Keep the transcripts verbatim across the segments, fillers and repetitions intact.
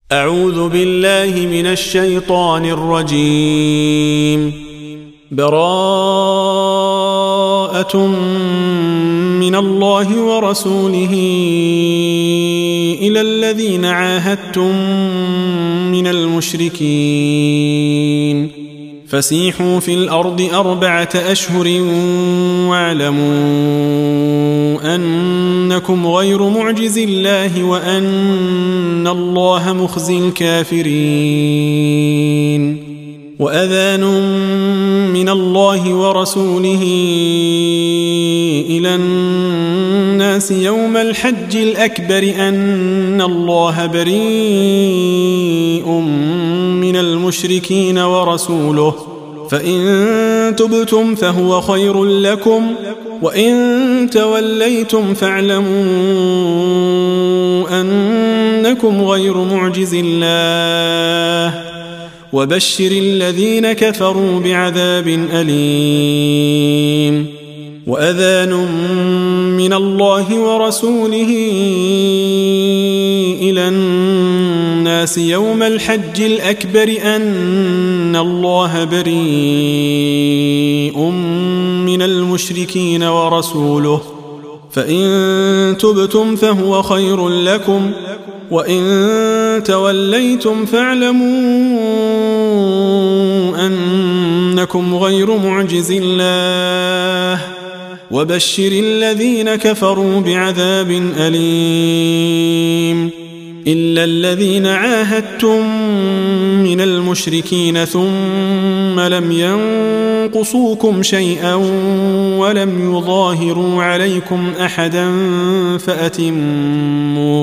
أعوذ بالله من الشيطان الرجيم. براءة من الله ورسوله إلى الذين عاهدتم من المشركين فسيحوا في الأرض أربعة أشهر واعلموا أنكم غير معجز الله وأن الله مخزي الكافرين. وأذان من الله ورسوله إلى الناس يوم الحج الأكبر أن الله بريء من المشركين ورسوله فإن تبتم فهو خير لكم وإن توليتم فاعلموا أنكم غير معجز الله وبشر الذين كفروا بعذاب أليم. وأذان من الله ورسوله إلى الناس يوم الحج الأكبر أن الله بريء من المشركين ورسوله فإن تبتم فهو خير لكم وإن توليتم فاعلموا أنكم غير معجز الله وبشر الذين كفروا بعذاب أليم. إلا الذين عاهدتم من المشركين ثم لم ينقصوكم شيئا ولم يظاهروا عليكم أحدا فأتموا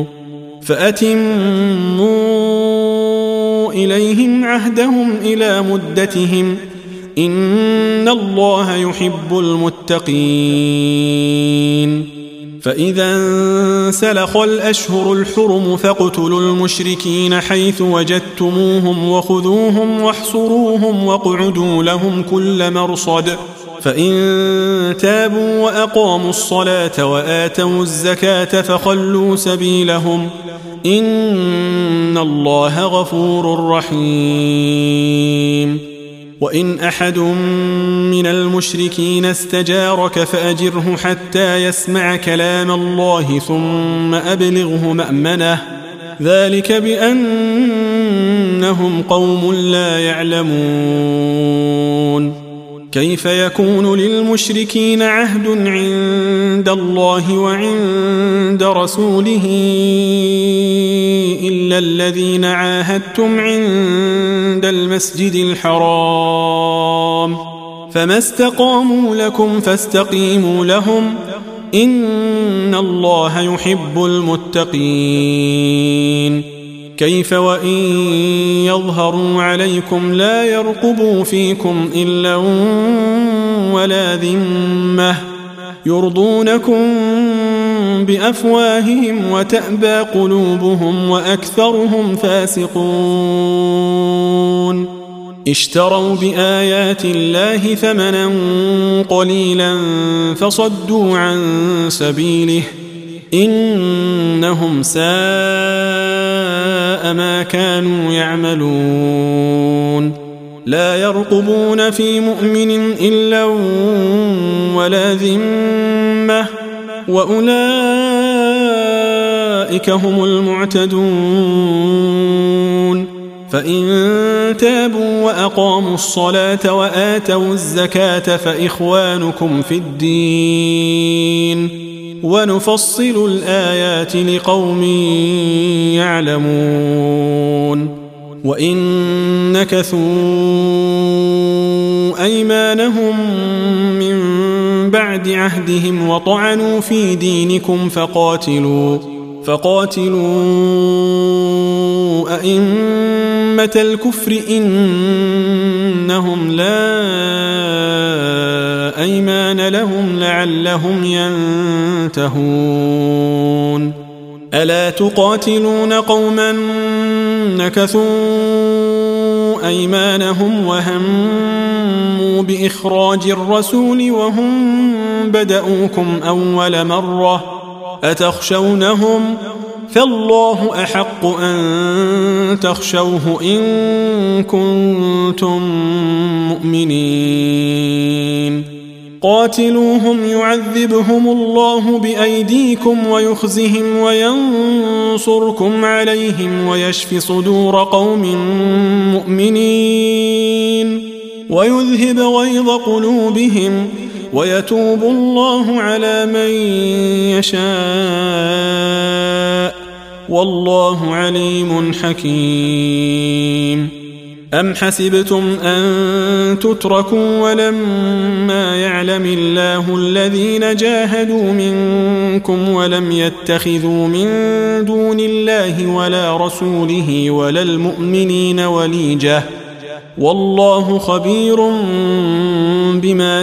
فأتموا إليهم عهدهم إلى مدتهم إن الله يحب المتقين. فإذا انسلخ الأشهر الحرم فاقتلوا المشركين حيث وجدتموهم وخذوهم واحصروهم واقعدوا لهم كل مرصد فإن تابوا وأقاموا الصلاة وآتوا الزكاة فخلوا سبيلهم إن الله غفور رحيم. وإن أحد من المشركين استجارك فأجره حتى يسمع كلام الله ثم أبلغه مأمنه ذلك بأنهم قوم لا يعلمون. كيف يكون للمشركين عهد عند الله وعند رسوله إلا الذين عاهدتم عند المسجد الحرام فما استقاموا لكم فاستقيموا لهم إن الله يحب المتقين. كيف وإن يظهروا عليكم لا يرقبوا فيكم إلا ولا ذمة يرضونكم بأفواههم وتأبى قلوبهم وأكثرهم فاسقون. اشتروا بآيات الله ثمنا قليلا فصدوا عن سبيله إنهم ساء ما كانوا يعملون. لا يرقبون في مؤمن إلا ولا ذمة وأولئك هم المعتدون. فإن تابوا وأقاموا الصلاة وآتوا الزكاة فإخوانكم في الدين ونفصل الآيات لقوم يعلمون. وإن نكثوا أيمانهم من بعد عهدهم وطعنوا في دينكم فقاتلوا فقاتلوا أئمة الكفر إنهم لا أيمان لهم لعلهم ينتهون. ألا تقاتلون قوما نكثوا أيمانهم وهموا بإخراج الرسول وهم بدأوكم أول مرة أتخشونهم فالله أحق أن تخشوه إن كنتم مؤمنين قاتلوهم يعذبهم الله بأيديكم ويخزهم وينصركم عليهم ويشف صدور قوم مؤمنين ويذهب غيظ قلوبهم ويتوب الله على من يشاء والله عليم حكيم. أم حسبتم أن تتركوا ولما يعلم الله الذين جاهدوا منكم ولم يتخذوا من دون الله ولا رسوله ولا المؤمنين وليجة والله خبير بما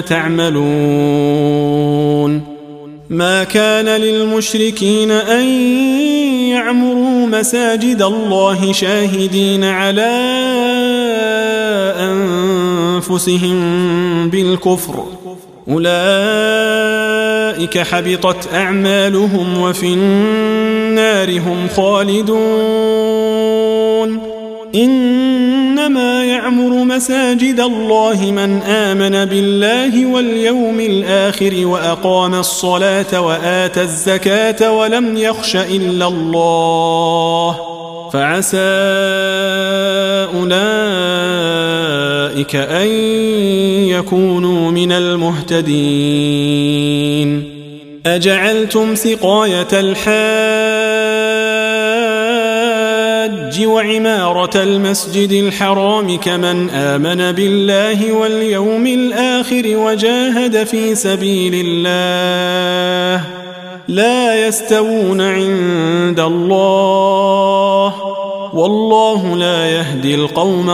تعملون. ما كان للمشركين أن يعمروا مساجد الله شاهدين على أنفسهم بالكفر أولئك حبطت أعمالهم وفي النار هم خالدون. إنما يعمر مساجد الله من آمن بالله واليوم الآخر وأقام الصلاة وآتى الزكاة ولم يخش إلا الله فعسى أولئك أن يكونوا من المهتدين. أجعلتم سقاية الحاج وعمارة المسجد الحرام كمن آمن بالله واليوم الآخر وجاهد في سبيل الله لا يستوون عند الله والله لا يهدي القوم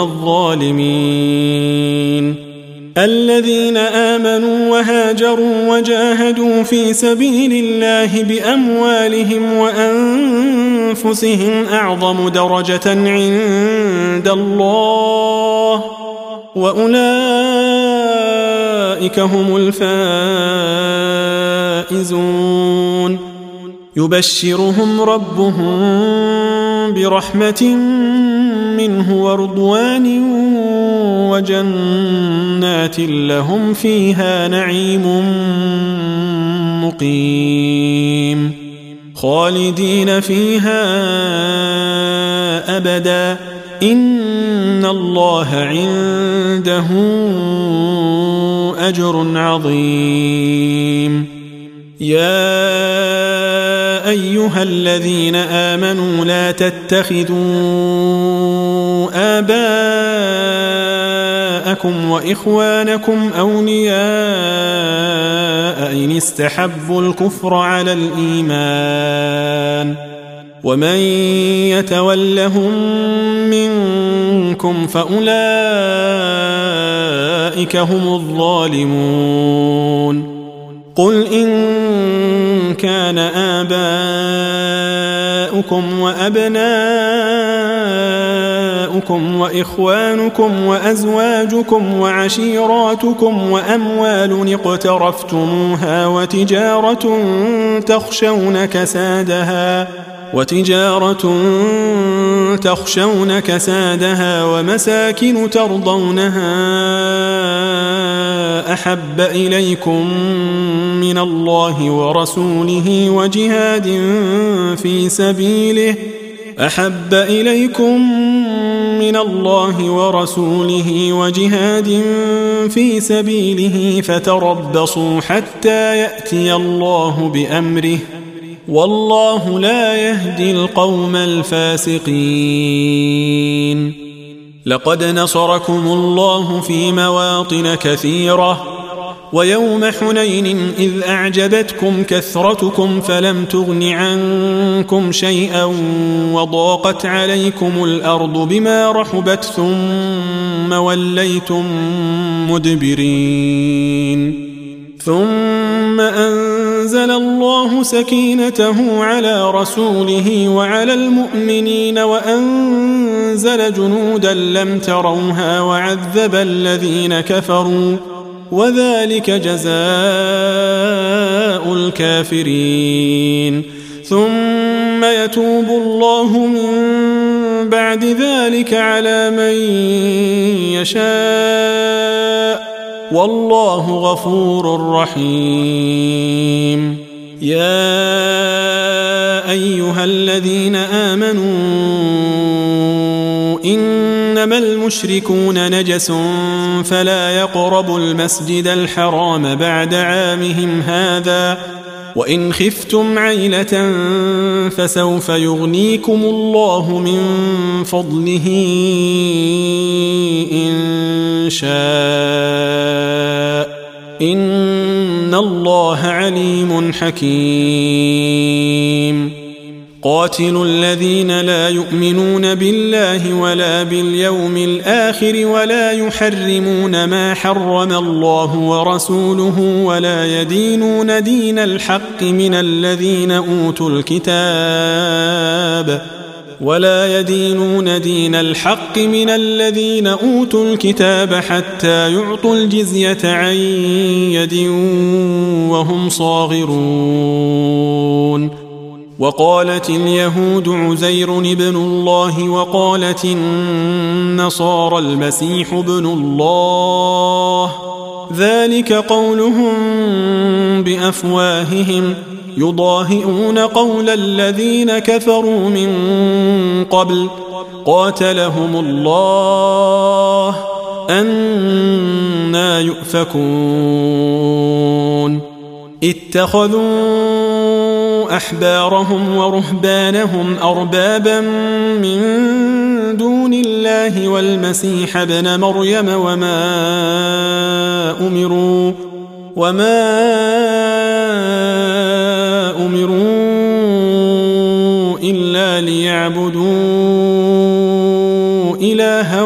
الظالمين. الذين آمنوا وهاجروا وجاهدوا في سبيل الله بأموالهم وأنفسهم أعظم درجة عند الله وأولئك هم الفائزون. يبشرهم ربهم برحمة منه ورضوان وجنات لهم فيها نعيم مقيم خالدين فيها أبدا إن الله عنده أجر عظيم. يا أيها الذين آمنوا لا تتخذوا آباءكم وإخوانكم أولياء إن استحبوا الكفر على الإيمان ومن يتولهم منكم فأولئك هم الظالمون. قل إن كان آباؤكم وأبناؤكم وإخوانكم وأزواجكم وعشيراتكم وأموال اقترفتموها وتجارة تخشون كسادها وتجارة تخشون كسادها ومساكن ترضونها أحب إليكم من الله ورسوله وجهاد في سبيله أحب إليكم من الله ورسوله وجهاد في سبيله فتربصوا حتى يأتي الله بأمره والله لا يهدي القوم الفاسقين. لقد نصركم الله في مواطن كثيرة ويوم حنين إذ أعجبتكم كثرتكم فلم تغن عنكم شيئا وضاقت عليكم الأرض بما رحبت ثم وليتم مدبرين. ثم أنزل الله سكينته على رسوله وعلى المؤمنين وأنزل جنودا لم تروها وعذب الذين كفروا وذلك جزاء الكافرين. ثم يتوب الله من بعد ذلك على من يشاء والله غفور رحيم. يا أيها الذين آمنوا إنما المشركون نجس فلا يقربوا المسجد الحرام بعد عامهم هذا وإن خفتم عيلة فسوف يغنيكم الله من فضله إن شاء إن الله عليم حكيم. قاتلوا الذين لا يؤمنون بالله ولا باليوم الآخر ولا يحرمون ما حرم الله ورسوله ولا يدينون دين الحق من الذين أوتوا الكتاب ولا يدينون دين الحق من الذين أوتوا الكتاب حتى يعطوا الجزية عن يد وهم صاغرون. وقالت اليهود عزير ابن الله وقالت النصارى المسيح ابن الله ذلك قولهم بأفواههم يضاهئون قول الذين كفروا من قبل قاتلهم الله أنى يؤفكون. اتخذوا أحبارهم ورهبانهم أربابا من دون الله والمسيح ابن مريم وما أمروا وما أمروا إلا ليعبدوا إلها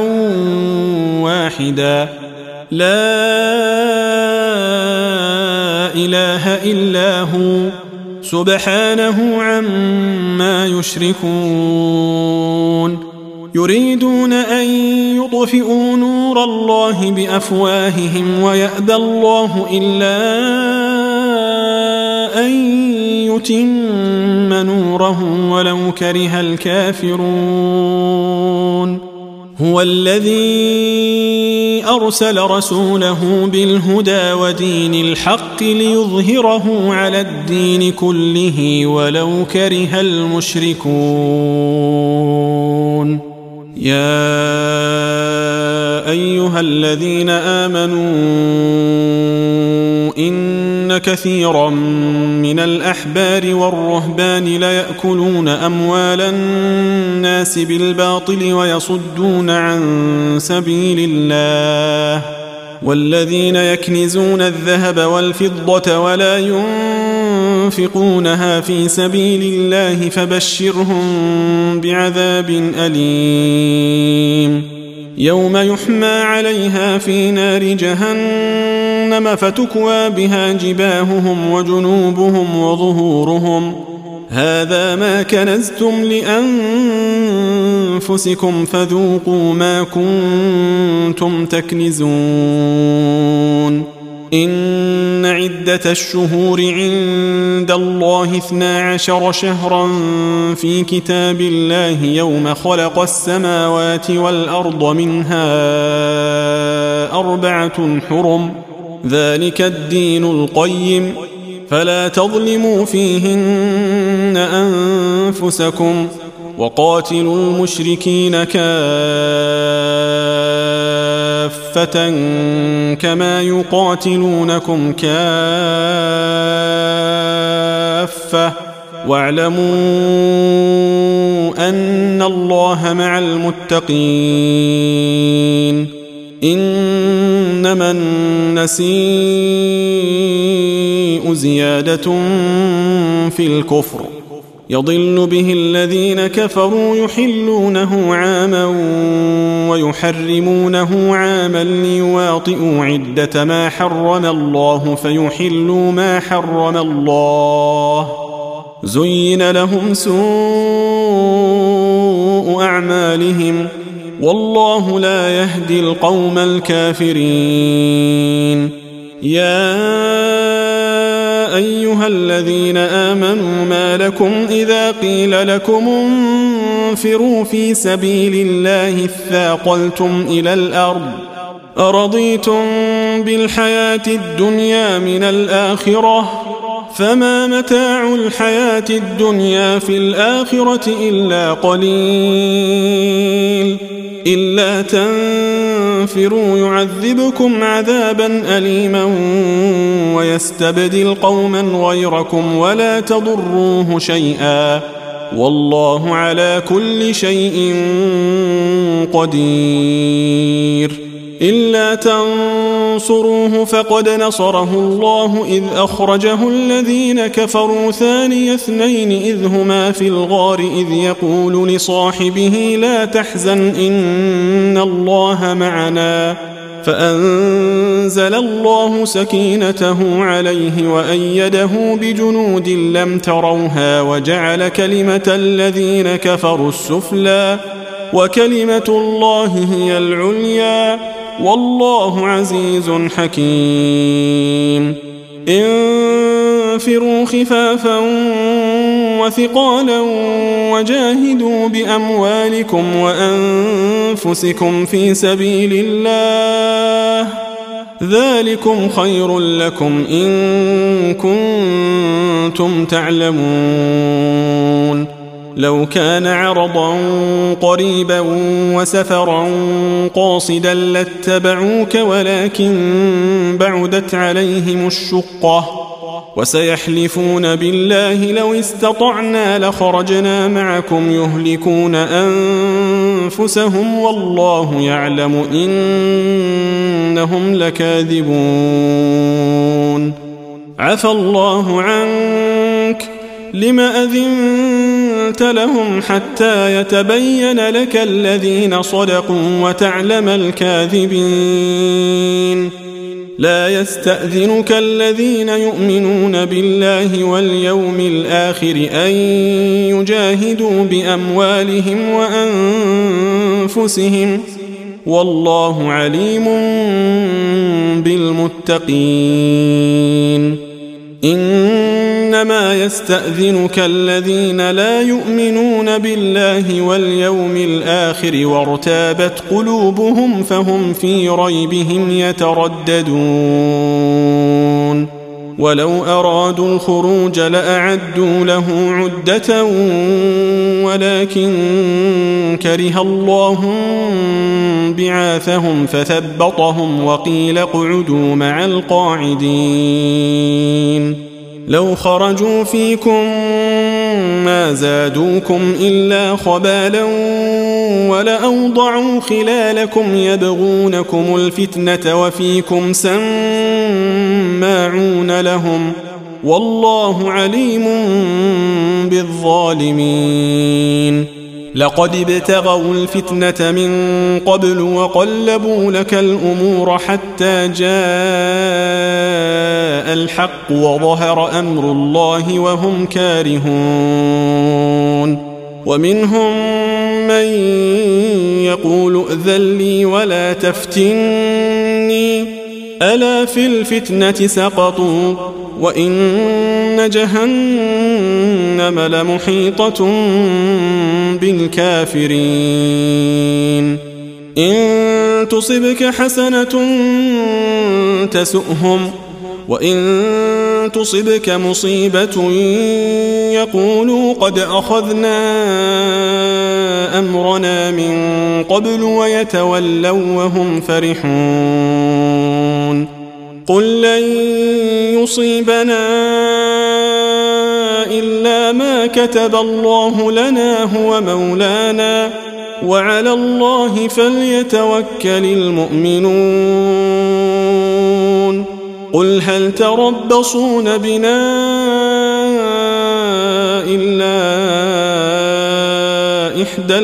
واحدا لا إله إلا هو سبحانه عما يشركون. يريدون أن يطفئوا نور الله بأفواههم ويأبى الله إلا أن يتم نوره ولو كره الكافرون. هو الذي أرسل رسوله بالهدى ودين الحق ليظهره على الدين كله ولو كره المشركون. يا أيها الذين آمنوا إن كثيرا من الأحبار والرهبان ليأكلون أموال الناس بالباطل ويصدون عن سبيل الله والذين يكنزون الذهب والفضة ولا ينفقونها في سبيل الله فبشرهم بعذاب أليم. يوم يحمى عليها في نار جهنم فتكوى بها جباههم وجنوبهم وظهورهم هذا ما كنزتم لأنفسكم فذوقوا ما كنتم تكنزون. إن عدة الشهور عند الله اثنا عشر شهرا في كتاب الله يوم خلق السماوات والأرض منها أربعة حرم ذلك الدين القيم فلا تظلموا فيهن أنفسكم وقاتلوا المشركين كافة كما يقاتلونكم كافة واعلموا أن الله مع المتقين. إنما النسيء زيادة في الكفر يضل به الذين كفروا يحلونه عاما ويحرمونه عاما ليواطئوا عدة ما حرم الله فيحلوا ما حرم الله. زين لهم سوء أعمالهم والله لا يهدي القوم الكافرين. يا أيها الذين آمنوا ما لكم إذا قيل لكم تنفروا في سبيل الله اثاقلتم إلى الأرض أرضيتم بالحياة الدنيا من الآخرة فما متاع الحياة الدنيا في الآخرة إلا قليل إلا تنفروا يعذبكم عذابا أليما ويستبدل قوما غيركم ولا تضروه شيئا والله على كل شيء قدير إلا تنصروه فقد نصره الله إذ أخرجه الذين كفروا ثاني اثنين إذ هما في الغار إذ يقول لصاحبه لا تحزن إن الله معنا فأنزل الله سكينته عليه وأيده بجنود لم تروها وجعل كلمة الذين كفروا السفلى وكلمة الله هي العليا والله عزيز حكيم انفروا خفافا وثقالا وجاهدوا بأموالكم وأنفسكم في سبيل الله ذلكم خير لكم إن كنتم تعلمون لو كان عرضا قريبا وسفرا قاصدا لاتبعوك ولكن بعدت عليهم الشقة وسيحلفون بالله لو استطعنا لخرجنا معكم يهلكون أنفسهم والله يعلم إنهم لكاذبون عفى الله عنك لم أذنت لهم حتى يتبين لك الذين صدقوا وتعلم الكاذبين لا يستأذنك الذين يؤمنون بالله واليوم الآخر أن يجاهدوا بأموالهم وأنفسهم والله عليم بالمتقين إنما يستأذنك الذين لا يؤمنون بالله واليوم الآخر وارتابت قلوبهم فهم في ريبهم يترددون ولو أرادوا الخروج لأعدوا له عدة ولكن كره الله بعاثهم فثبطهم وقيل اقعدوا مع القاعدين لو خرجوا فيكم ما زادوكم إلا خبالا ولأوضعوا خلالكم يبغونكم الفتنة وفيكم سماعون لهم والله عليم بالظالمين لقد ابتغوا الفتنة من قبل وقلبوا لك الأمور حتى جاء الحق وظهر أمر الله وهم كارهون ومنهم من يقول ائذن لي ولا تفتني ألا في الفتنة سقطوا وإن جهنم لمحيطة بالكافرين إن تصبك حسنة تسؤهم وإن تصبك مصيبة يقولوا قد أخذنا أمرنا من قبل ويتولوا وهم فرحون قل لن يصيبنا إلا ما كتب الله لنا هو مولانا وعلى الله فليتوكل المؤمنون قل هل تربصون بنا إلا إحدى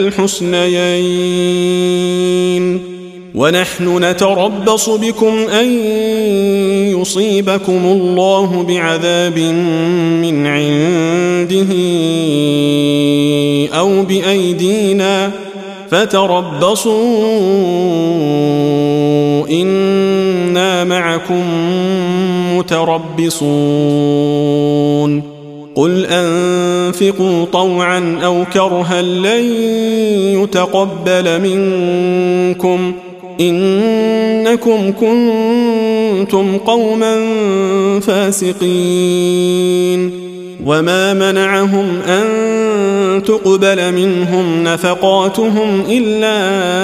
الحسنيين ونحن نتربص بكم أن يصيبكم الله بعذاب من عنده أو بأيدينا فتربصوا إنا معكم متربصون قل أنفقوا طوعا أو كرها لن يتقبل منكم إنكم كنتم قوما فاسقين وما منعهم أن تقبل منهم نفقاتهم إلا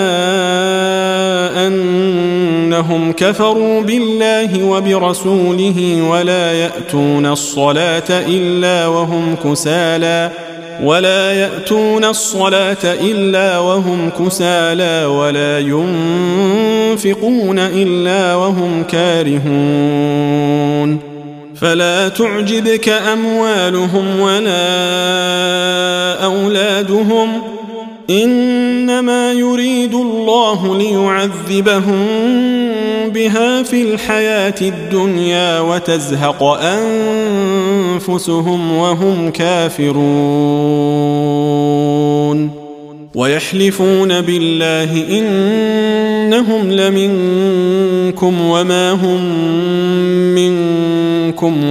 أنهم كفروا بالله وبرسوله ولا يأتون الصلاة إلا وهم كسالى ولا يأتون الصلاة إلا وهم كسالى ولا ينفقون إلا وهم كارهون فلا تعجبك أموالهم ولا أولادهم إنما يريد الله ليعذبهم بها في الحياة الدنيا وتزهق أنفسهم وهم كافرون ويحلفون بالله إنهم لمنكم وما هم منكم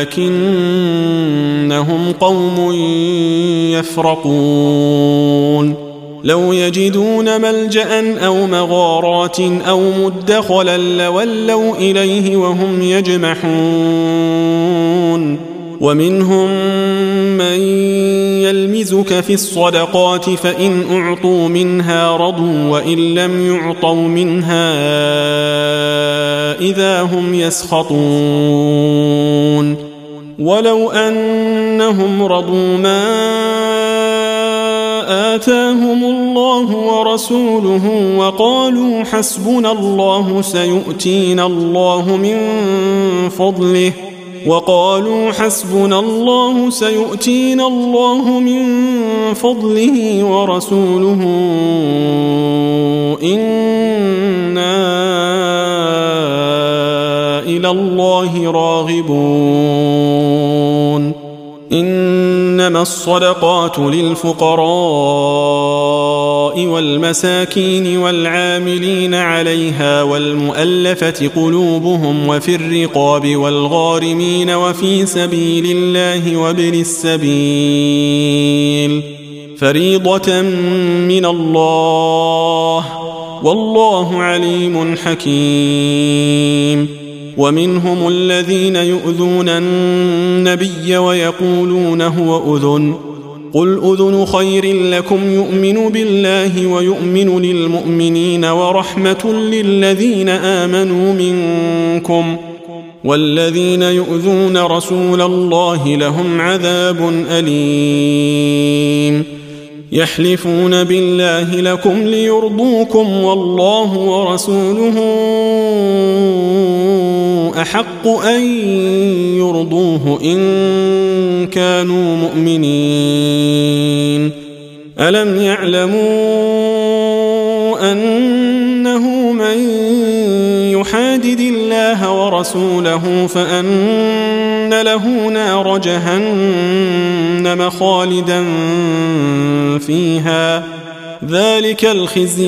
ولكنهم قوم يفرقون لو يجدون ملجأ أو مغارات أو مدخلا لولوا إليه وهم يجمحون ومنهم من يلمزك في الصدقات فإن أعطوا منها رضوا وإن لم يعطوا منها إذا هم يسخطون ولو أنهم رضوا ما آتاهم الله ورسوله وقالوا حسبنا الله سيؤتينا الله من فضله وقالوا حسبنا الله سيؤتينا الله من فضله ورسوله إنا إلى الله راغبون إنما الصدقات للفقراء والمساكين والعاملين عليها والمؤلفة قلوبهم وفي الرقاب والغارمين وفي سبيل الله وابن السبيل فريضة من الله والله عليم حكيم ومنهم الذين يؤذون النبي ويقولون هو أذن قل أذن خير لكم يؤمن بالله ويؤمن للمؤمنين ورحمة للذين آمنوا منكم والذين يؤذون رسول الله لهم عذاب أليم يحلفون بالله لكم ليرضوكم والله ورسوله أحق أن يرضوه إن كانوا مؤمنين ألم يعلموا أنه من يحادد الله ورسوله فأن له نار جهنم خالدا فيها ذلك الخزي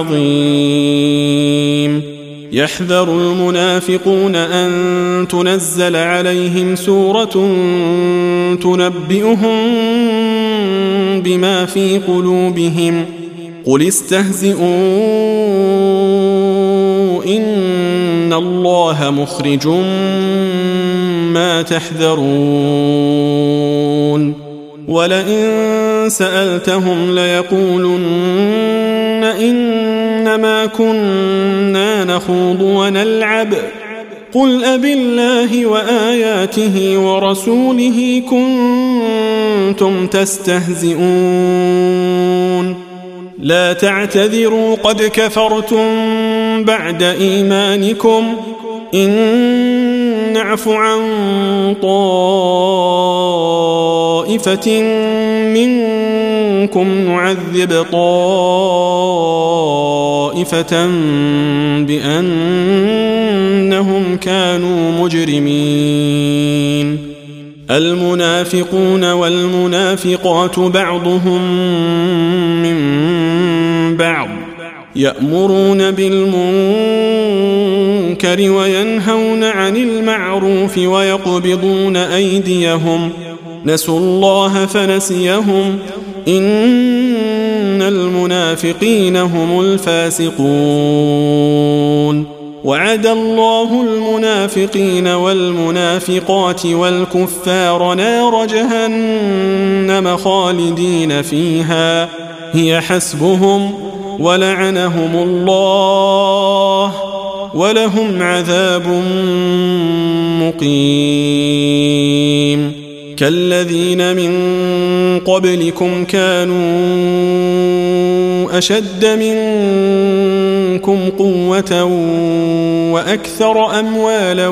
العظيم يحذر المنافقون أن تنزل عليهم سورة تنبئهم بما في قلوبهم قل استهزئوا إن الله مخرج ما تحذرون ولئن سألتهم ليقولن إنما كنا نخوض ونلعب قل أبالله وآياته ورسوله كنتم تستهزئون لا تعتذروا قد كفرتم بعد إيمانكم إن نعف عن طائفة منكم نعذب طائفة بأنهم كانوا مجرمين المنافقون والمنافقات بعضهم من بعض يأمرون بالمنكر وينهون عن المعروف ويقبضون أيديهم نسوا الله فنسيهم إن المنافقين هم الفاسقون وعد الله المنافقين والمنافقات والكفار نار جهنم خالدين فيها هي حسبهم ولعنهم الله ولهم عذاب مقيم كالذين من قبلكم كانوا أشد منكم قوة وأكثر أموالا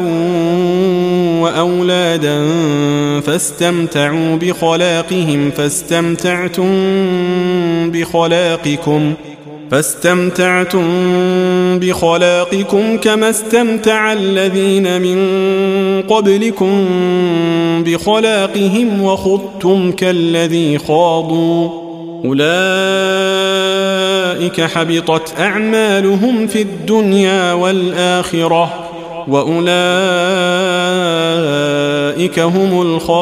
وأولادا فاستمتعوا بخلاقهم فاستمتعتم بخلاقكم فاستمتعتم بخلاقكم كما استمتع الذين من قبلكم بخلاقهم وخضتم كالذي خاضوا أولئك حبطت أعمالهم في الدنيا والآخرة وأولئك هم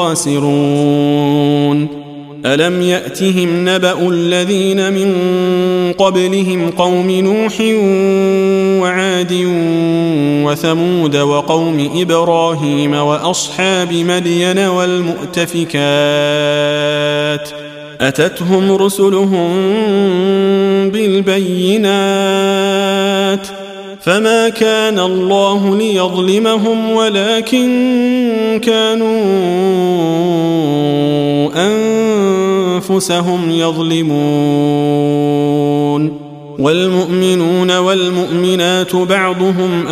الخاسرون ألم يأتهم نبأ الذين من قبلهم قوم نوح وعاد وثمود وقوم إبراهيم وأصحاب مدين والمؤتفكات أتتهم رسلهم بالبينات فما كان الله ليظلمهم ولكن كانوا أنفسهم يظلمون والمؤمنون والمؤمنات بعضهم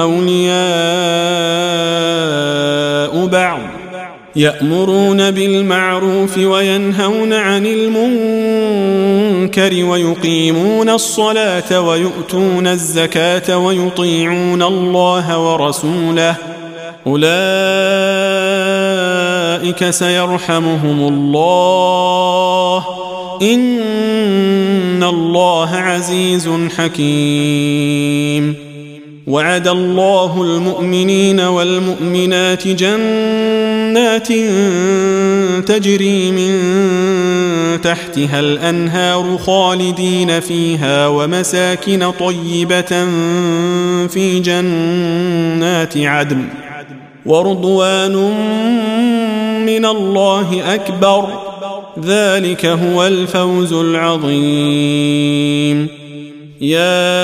أولياء بعض يأمرون بالمعروف وينهون عن المنكر ويقيمون الصلاة ويؤتون الزكاة ويطيعون الله ورسوله أولئك سيرحمهم الله إن الله عزيز حكيم وعد الله المؤمنين والمؤمنات جنات تجري من تحتها الأنهار خالدين فيها ومساكن طيبة في جنات عدن ورضوان من الله أكبر ذلك هو الفوز العظيم يا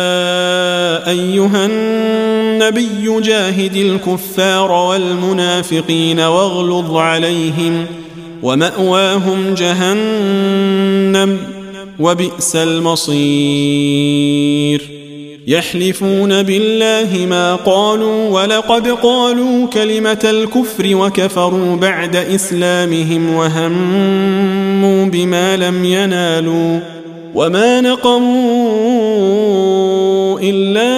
أيها النبي جاهد الكفار والمنافقين واغلظ عليهم ومأواهم جهنم وبئس المصير يحلفون بالله ما قالوا ولقد قالوا كلمة الكفر وكفروا بعد إسلامهم وهموا بما لم ينالوا وما نقموا إلا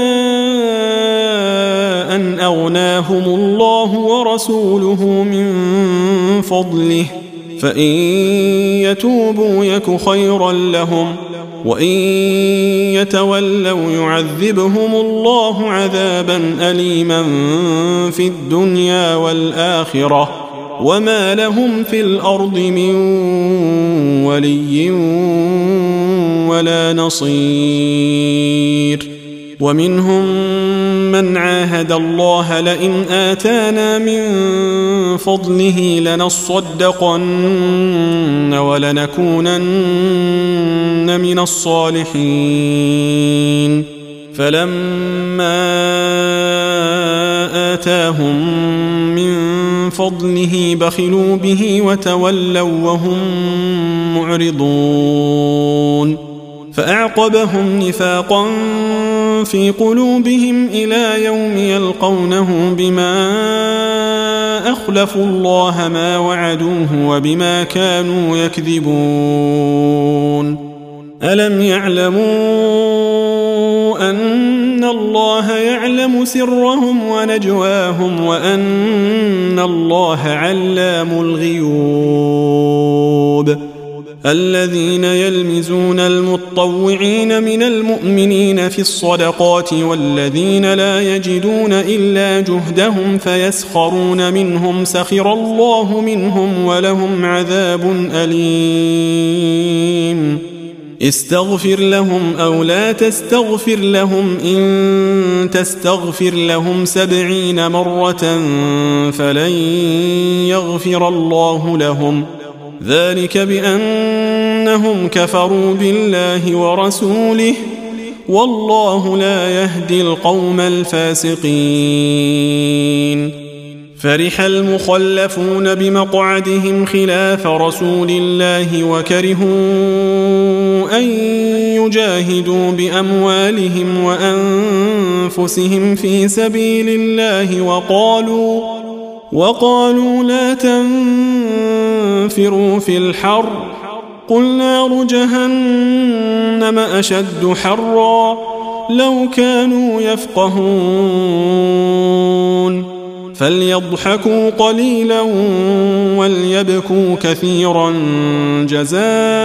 أن أغناهم الله ورسوله من فضله فإن يتوبوا يك خيرا لهم وإن يتولوا يعذبهم الله عذابا أليما في الدنيا والآخرة وما لهم في الأرض من ولي ولا نصير ومنهم من عاهد الله لئن آتانا من فضله لنصدقن ولنكونن من الصالحين فلما آتاهم من فضله بخلوا به وتولوا وهم معرضون فأعقبهم نفاقا في قلوبهم إلى يوم يلقونه بما أخلفوا الله ما وعدوه وبما كانوا يكذبون ألم يعلموا أن الله يعلم سرهم ونجواهم وأن الله علام الغيوب الذين يلمزون المطوعين من المؤمنين في الصدقات والذين لا يجدون إلا جهدهم فيسخرون منهم سخر الله منهم ولهم عذاب أليم استغفر لهم أو لا تستغفر لهم إن تستغفر لهم سبعين مرة فلن يغفر الله لهم ذلك بأنهم كفروا بالله ورسوله والله لا يهدي القوم الفاسقين فرح المخلفون بمقعدهم خلاف رسول الله وكرهوا أن يجاهدوا بأموالهم وأنفسهم في سبيل الله وقالوا وقالوا لا تنفروا في الحر قل نار جهنم أشد حرا لو كانوا يفقهون فليضحكوا قليلا وليبكوا كثيرا جزاء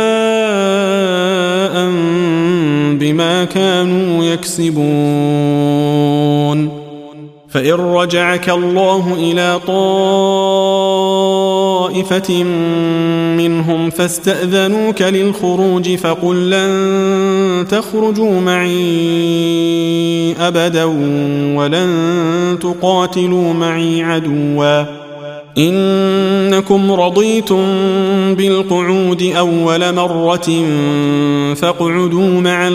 بما كانوا يكسبون فإن رجعك الله إلى طائفة منهم فاستأذنوك للخروج فقل لن تخرجوا معي أبدا ولن تقاتلوا معي عدوا إنكم رضيتم بالقعود أول مرة فاقعدوا مع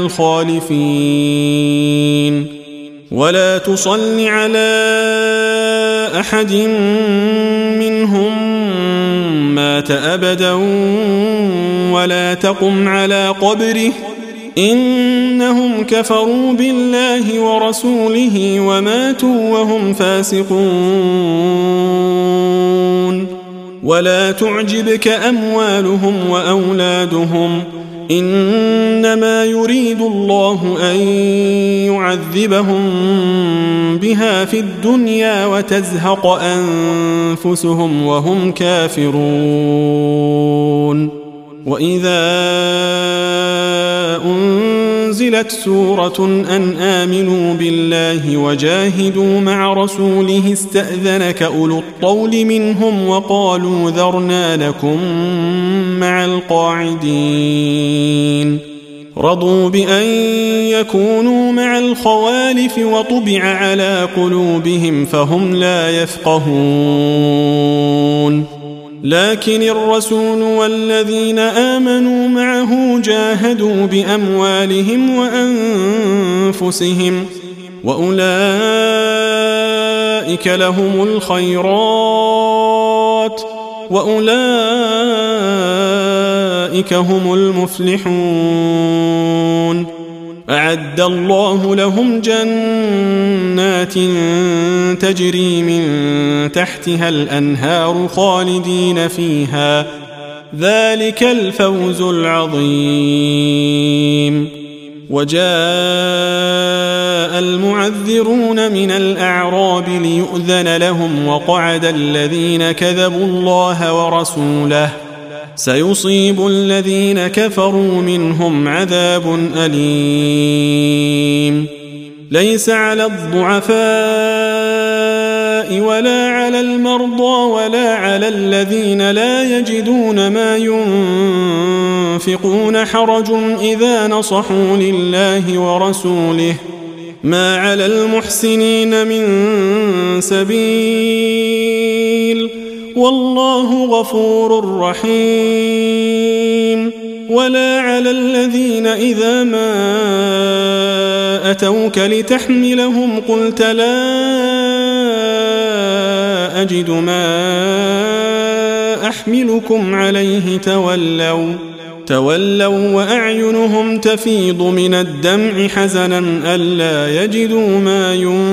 الخالفين ولا تصل على أحد منهم مات أبدا ولا تقم على قبره إنهم كفروا بالله ورسوله وماتوا وهم فاسقون ولا تعجبك أموالهم وأولادهم إنما يريد الله أن يعذبهم بها في الدنيا وتزهق أنفسهم وهم كافرون وإذا أنزلت سورة أن آمنوا بالله وجاهدوا مع رسوله استأذنك أولو الطول منهم وقالوا ذرنا لكم مع القاعدين رضوا بأن يكونوا مع الخوالف وطبع على قلوبهم فهم لا يفقهون لكن الرسول والذين آمنوا معه جاهدوا بأموالهم وأنفسهم وأولئك لهم الخيرات وأولئك هم المفلحون أعد الله لهم جنات تجري من تحتها الأنهار خالدين فيها ذلك الفوز العظيم وجاء المعذرون من الأعراب ليؤذن لهم وقعد الذين كذبوا الله ورسوله سيصيب الذين كفروا منهم عذاب أليم ليس على الضعفاء ولا على المرضى ولا على الذين لا يجدون ما ينفقون حرج إذا نصحوا لله ورسوله ما على المحسنين من سبيل والله غفور رحيم ولا على الذين إذا ما أتوك لتحملهم قلت لا أجد ما أحملكم عليه تولوا تولوا وأعينهم تفيض من الدمع حزنا ألا يجدوا ما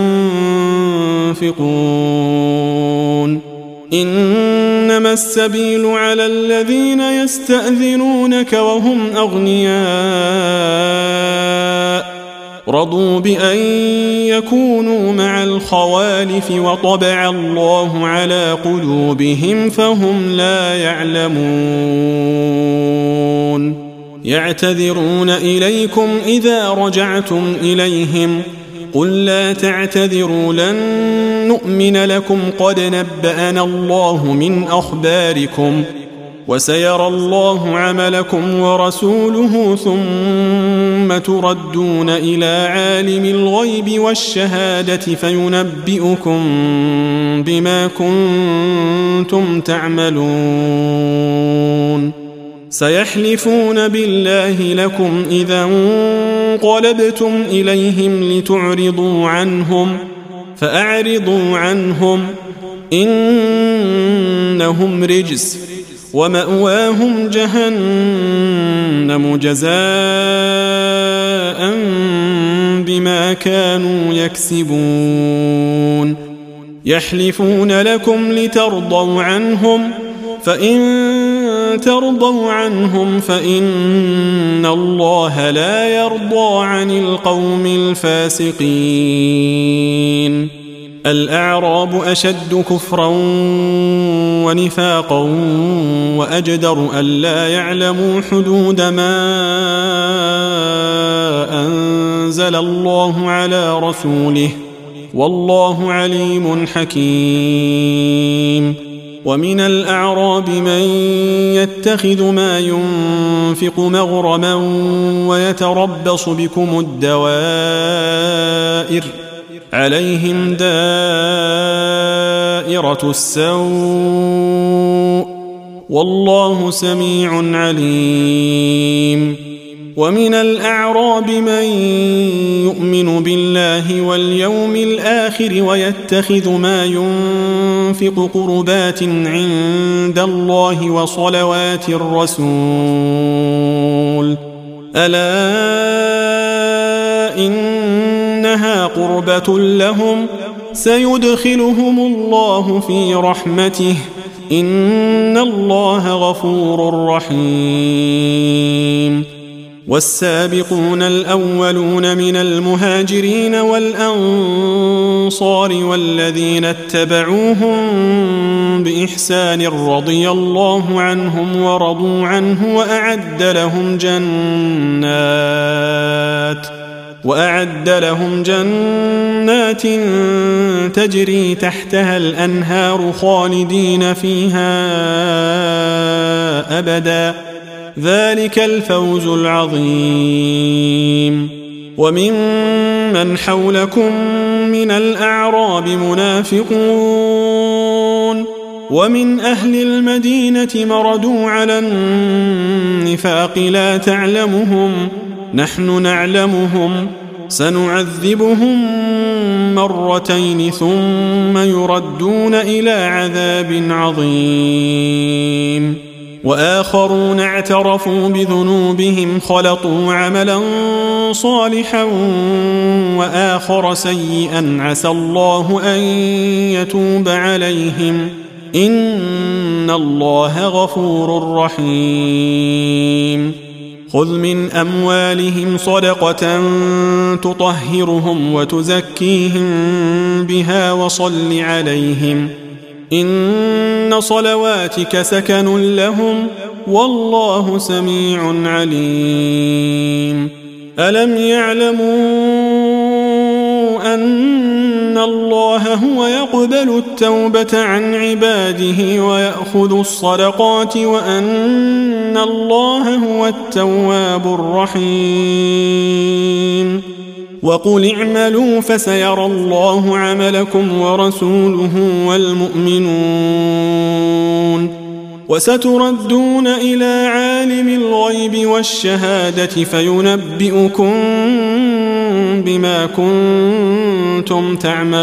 ينفقون إنما السبيل على الذين يستأذنونك وهم أغنياء رضوا بأن يكونوا مع الخوالف وطبع الله على قلوبهم فهم لا يعلمون يعتذرون إليكم إذا رجعتم إليهم قل لا تعتذروا لن نؤمن لكم قد نبأنا الله من أخباركم وسيرى الله عملكم ورسوله ثم تردون إلى عالم الغيب والشهادة فينبئكم بما كنتم تعملون سيحلفون بالله لكم إذا انقلبتم إليهم لتعرضوا عنهم فأعرضوا عنهم إنهم رجس ومأواهم جهنم جزاء بما كانوا يكسبون يحلفون لكم لترضوا عنهم فإن ترضوا عنهم فإن الله لا يرضى عن القوم الفاسقين الأعراب أشد كفرا ونفاقا وأجدر ألا يعلموا حدود ما أنزل الله على رسوله والله عليم حكيم ومن الأعراب من يتخذ ما ينفق مغرما ويتربص بكم الدوائر عليهم دائرة السوء والله سميع عليم ومن الأعراب من يؤمن بالله واليوم الآخر ويتخذ ما ينفق قربات عند الله وصلوات الرسول ألا إنها قربة لهم سيدخلهم الله في رحمته إن الله غفور رحيم والسابقون الأولون من المهاجرين والأنصار والذين اتبعوهم بإحسان رضي الله عنهم ورضوا عنه وأعد لهم جنات وأعد لهم جنات تجري تحتها الأنهار خالدين فيها أبدا ذلك الفوز العظيم وممن حولكم من الأعراب منافقون ومن أهل المدينة مردوا على النفاق لا تعلمهم نحن نعلمهم سنعذبهم مرتين ثم يردون إلى عذاب عظيم وآخرون اعترفوا بذنوبهم خلطوا عملا صالحا وآخر سيئا عسى الله أن يتوب عليهم إن الله غفور رحيم خذ من أموالهم صدقة تطهرهم وتزكيهم بها وصل عليهم إن صلواتك سكن لهم والله سميع عليم ألم يعلموا أن الله هو يقبل التوبة عن عباده ويأخذ الصدقات وأن الله هو التواب الرحيم وقل اعملوا فسيرى الله عملكم ورسوله والمؤمنون وستردون إلى عالم الغيب والشهادة فينبئكم بما كنتم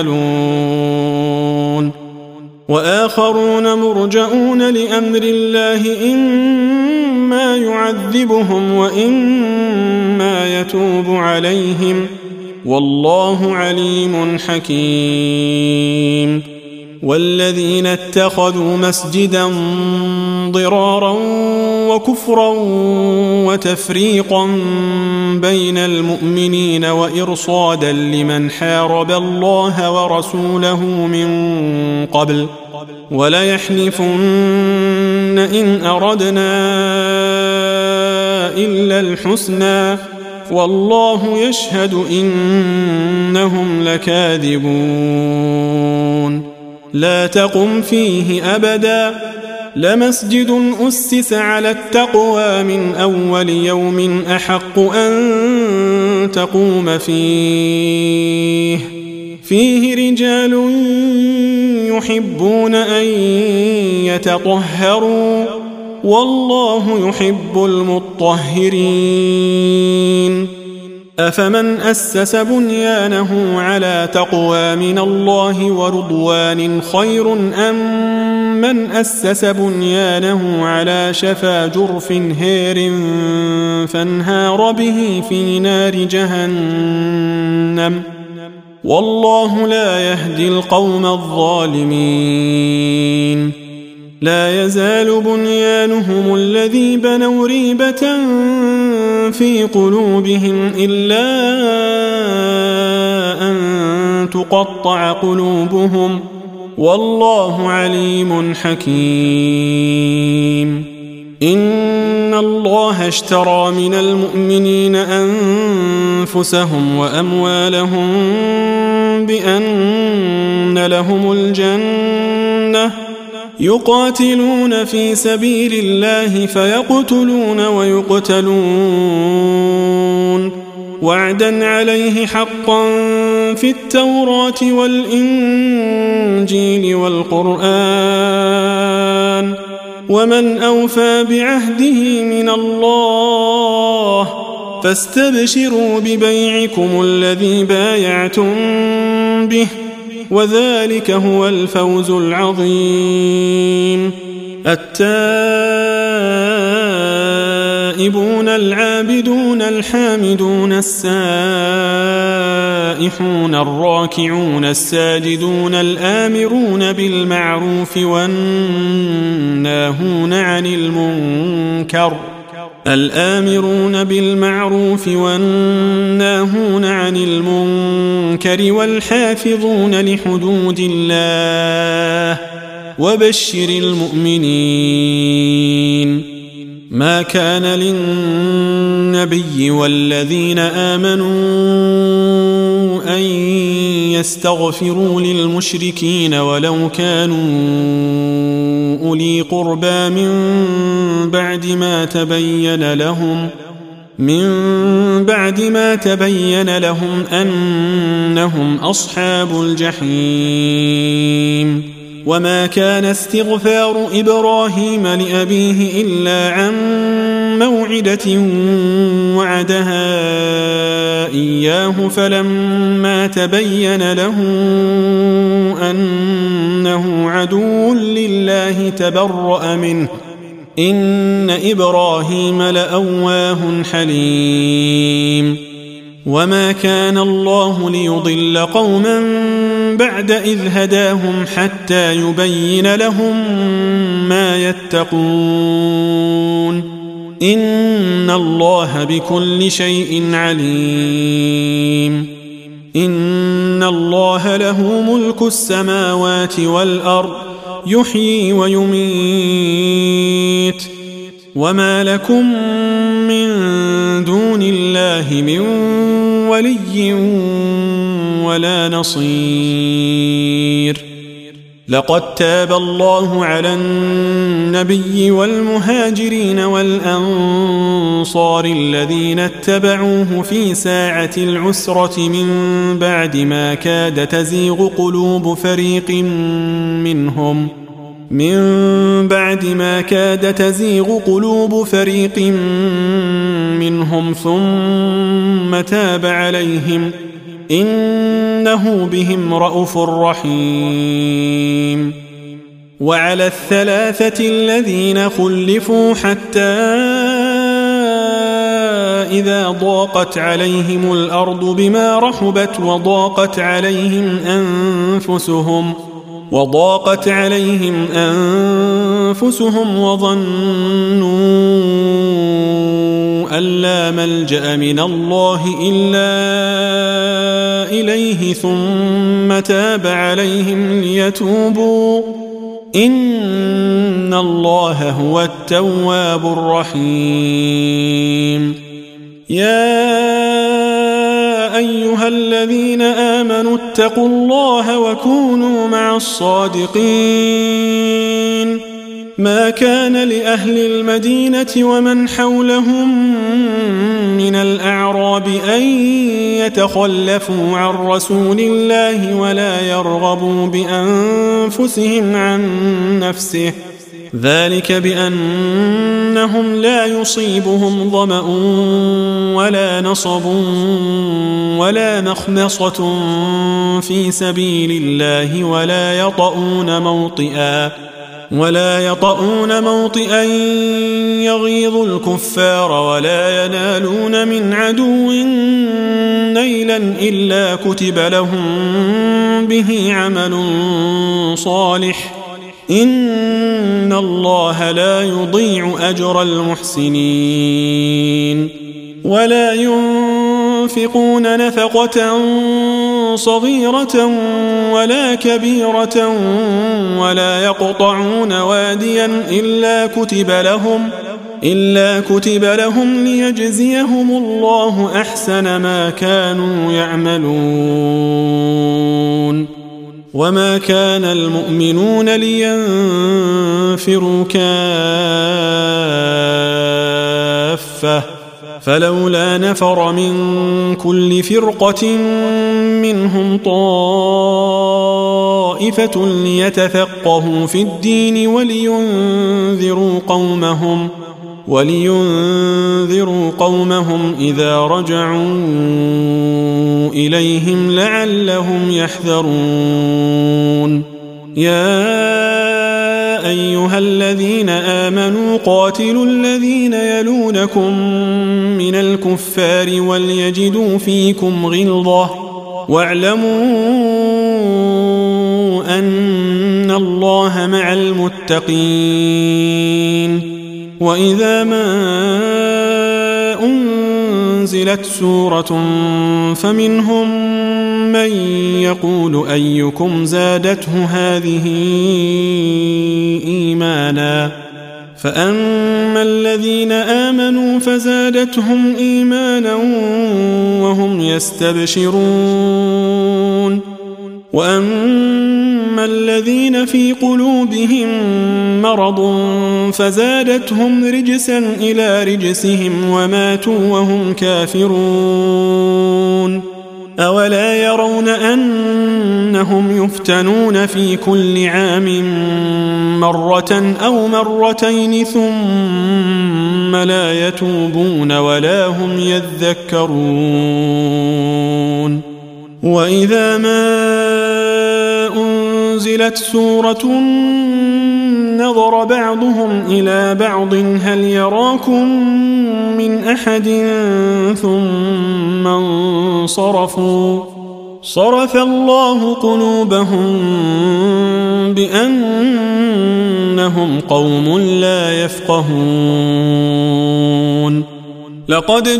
تعملون وآخرون مرجؤون لأمر الله إما يعذبهم وإما يتوب عليهم والله عليم حكيم والذين اتخذوا مسجدا ضرارا وكفرا وتفريقا بين المؤمنين وإرصادا لمن حارب الله ورسوله من قبل وليحلفن إن أردنا إلا الحسنى والله يشهد إنهم لكاذبون لا تقم فيه أبدا لمسجد أسس على التقوى من أول يوم أحق أن تقوم فيه فيه رجال يحبون أن يتطهروا والله يحب المطهرين أفمن أسس بنيانه على تقوى من الله ورضوان خير أم من أسس بنيانه على شفا جرف هير فانهار به في نار جهنم والله لا يهدي القوم الظالمين لا يزال بنيانهم الذي بنوا ريبة في قلوبهم إلا أن تقطع قلوبهم والله عليم حكيم إن الله اشترى من المؤمنين أنفسهم وأموالهم بأن لهم الجنة يقاتلون في سبيل الله فيقتلون ويقتلون وعدا عليه حقا في التوراة والإنجيل والقرآن ومن أوفى بعهده من الله فاستبشروا ببيعكم الذي بايعتم به وذلك هو الفوز العظيم التائبون العابدون الحامدون السائحون الراكعون الساجدون الآمرون بالمعروف والناهون عن المنكر الآمرون بالمعروف والناهون عن المنكر والحافظون لحدود الله وبشر المؤمنين ما كان للنبي والذين آمنوا أن يستغفروا للمشركين ولو كانوا أولي قربى من بعد ما تبين لهم من بعد ما تبين لهم أنهم أصحاب الجحيم وما كان استغفار إبراهيم لأبيه إلا عن موعدة وعدها إياه فلما تبين له أنه عدو لله تبرأ منه إن إبراهيم لأواه حليم وما كان الله ليضل قوما بعد إذ هداهم حتى يبين لهم ما يتقون إن الله بكل شيء عليم إن الله له ملك السماوات والأرض يحيي ويميت وما لكم من دون الله من ولي ولا نصير لقد تاب الله على النبي والمهاجرين والأنصار الذين اتبعوه في ساعة العسرة من بعد ما كاد تزيغ قلوب فريق منهم من بعد ما كاد تزيغ قلوب فريق منهم ثم تاب عليهم إنه بهم رءوف رحيم وعلى الثلاثة الذين خلفوا حتى إذا ضاقت عليهم الأرض بما رحبت وضاقت عليهم أنفسهم وضاقت عليهم أنفسهم وظنوا أن لا ملجأ من الله إلا إليه ثم تاب عليهم ليتوبوا إن الله هو التواب الرحيم. يا أيها الذين آمنوا اتقوا الله وكونوا مع الصادقين. ما كان لأهل المدينة ومن حولهم من الأعراب أن يتخلفوا عن رسول الله ولا يرغبوا بأنفسهم عن نفسه، ذلك بأنهم لا يصيبهم ظمأ ولا نصب ولا مخمصة في سبيل الله ولا يطؤون موطئا ولا يطؤون موطئا يغيظ الكفار ولا ينالون من عدو نيلا إلا كتب لهم به عمل صالح إن الله لا يضيع أجر المحسنين. ولا ينفقون نفقة صغيرة ولا كبيرة ولا يقطعون واديا إلا كتب لهم إلا كتب لهم ليجزيهم الله أحسن ما كانوا يعملون. وما كان المؤمنون لينفروا كافة فلولا نفر من كل فرقة منهم طائفة ليتفقهوا في الدين ولينذروا قومهم ولينذروا قومهم إذا رجعوا إليهم لعلهم يحذرون. يا أيها الذين آمنوا قاتلوا الذين يلونكم من الكفار وليجدوا فيكم غلظة واعلموا أن الله مع المتقين. وإذا ما أنزلت سورة فمنهم من يقول أيكم زادته هذه إيمانا فأما الذين آمنوا فزادتهم إيمانا وهم يستبشرون وأما الذين في قلوبهم مرض فزادتهم رجسا إلى رجسهم وماتوا وهم كافرون. أولا يرون أنهم يفتنون في كل عام مرة أو مرتين ثم لا يتوبون ولا هم يذكرون. وإذا ما أنزلت سورة نظر بعضهم إلى بعض هل يراكم من أحد ثم انصرفوا صرف الله قلوبهم بأنهم قوم لا يفقهون. لقد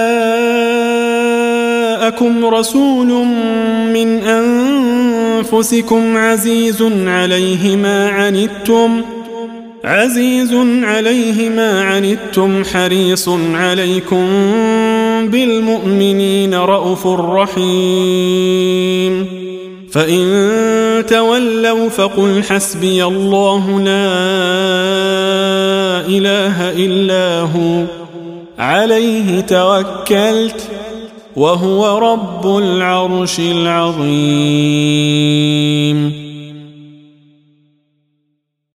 جاءكم رسول من أنفسكم عزيز عليه ما عنتم عزيز عليه ما عنتم حريص عليكم بالمؤمنين رءوف رحيم. فإن تولوا فقل حسبي الله لا إله إلا هو عليه توكلت وهو رب العرش العظيم.